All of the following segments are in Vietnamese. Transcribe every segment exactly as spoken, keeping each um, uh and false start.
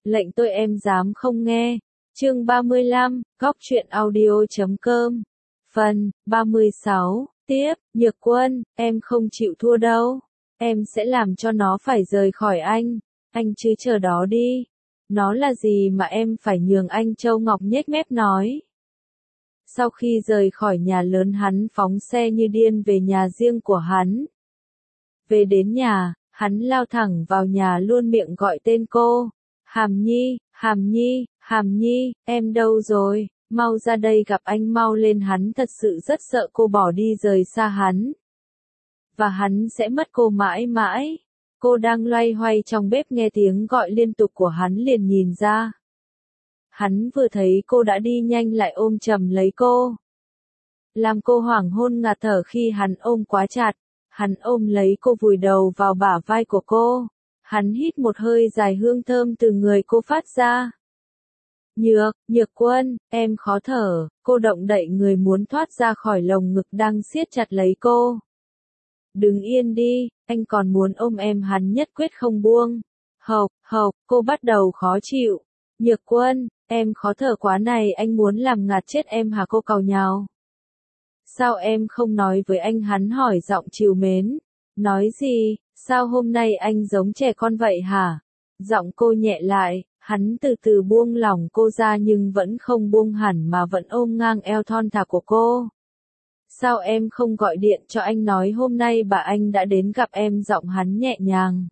Lệnh tôi em dám không nghe. Chương ba mươi lăm, góc truyện audio chấm com. Phần ba mươi sáu, tiếp, Nhược Quân, em không chịu thua đâu. Em sẽ làm cho nó phải rời khỏi anh. Anh chứ chờ đó đi. Nó là gì mà em phải nhường anh? Châu Ngọc nhếch mép nói. Sau khi rời khỏi nhà lớn hắn phóng xe như điên về nhà riêng của hắn. Về đến nhà, hắn lao thẳng vào nhà luôn miệng gọi tên cô. Hàm Nhi, Hàm Nhi, Hàm Nhi, em đâu rồi? Mau ra đây gặp anh, mau lên. Hắn thật sự rất sợ cô bỏ đi rời xa hắn. Và hắn sẽ mất cô mãi mãi. Cô đang loay hoay trong bếp nghe tiếng gọi liên tục của hắn liền nhìn ra. Hắn vừa thấy cô đã đi nhanh lại ôm chầm lấy cô. Làm cô hoảng hôn ngạt thở khi hắn ôm quá chặt. Hắn ôm lấy cô vùi đầu vào bả vai của cô. Hắn hít một hơi dài, hương thơm từ người cô phát ra. Nhược, Nhược Quân, em khó thở. Cô động đậy người muốn thoát ra khỏi lồng ngực đang siết chặt lấy cô. Đứng yên đi, anh còn muốn ôm em. Hắn nhất quyết không buông. Hộc, hộc, cô bắt đầu khó chịu. Nhược Quân, em khó thở quá này, anh muốn làm ngạt chết em hả? Cô càu nhàu. Sao em không nói với anh? Hắn hỏi giọng trìu mến. Nói gì? Sao hôm nay anh giống trẻ con vậy hả? Giọng cô nhẹ lại, hắn từ từ buông lỏng cô ra nhưng vẫn không buông hẳn mà vẫn ôm ngang eo thon thả của cô. Sao em không gọi điện cho anh nói hôm nay bà anh đã đến gặp em? Giọng hắn nhẹ nhàng.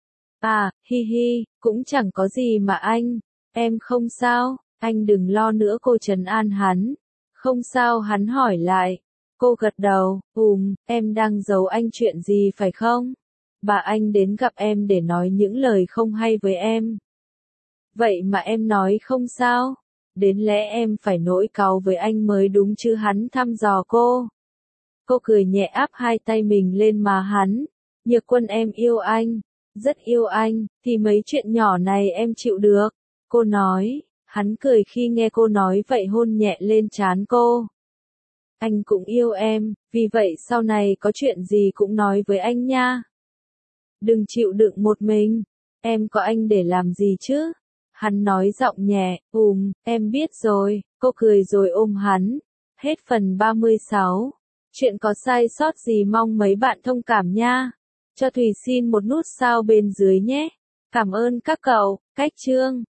À, hi hi, cũng chẳng có gì mà anh. Em không sao, anh đừng lo nữa, cô trấn an hắn. Không sao, hắn hỏi lại. Cô gật đầu, ừm, em đang giấu anh chuyện gì phải không? Bà anh đến gặp em để nói những lời không hay với em. Vậy mà em nói không sao? Đến lẽ em phải nỗi cáu với anh mới đúng chứ? Hắn thăm dò cô. Cô cười nhẹ áp hai tay mình lên má hắn. Nhược Quân, em yêu anh, rất yêu anh, thì mấy chuyện nhỏ này em chịu được. Cô nói, hắn cười khi nghe cô nói vậy, hôn nhẹ lên trán cô. Anh cũng yêu em, vì vậy sau này có chuyện gì cũng nói với anh nha. Đừng chịu đựng một mình, em có anh để làm gì chứ? Hắn nói giọng nhẹ, ừm, em biết rồi. Cô cười rồi ôm hắn. Hết phần ba mươi sáu. Chuyện có sai sót gì mong mấy bạn thông cảm nha. Cho Thùy xin một nút sao bên dưới nhé. Cảm ơn các cậu. Cách chương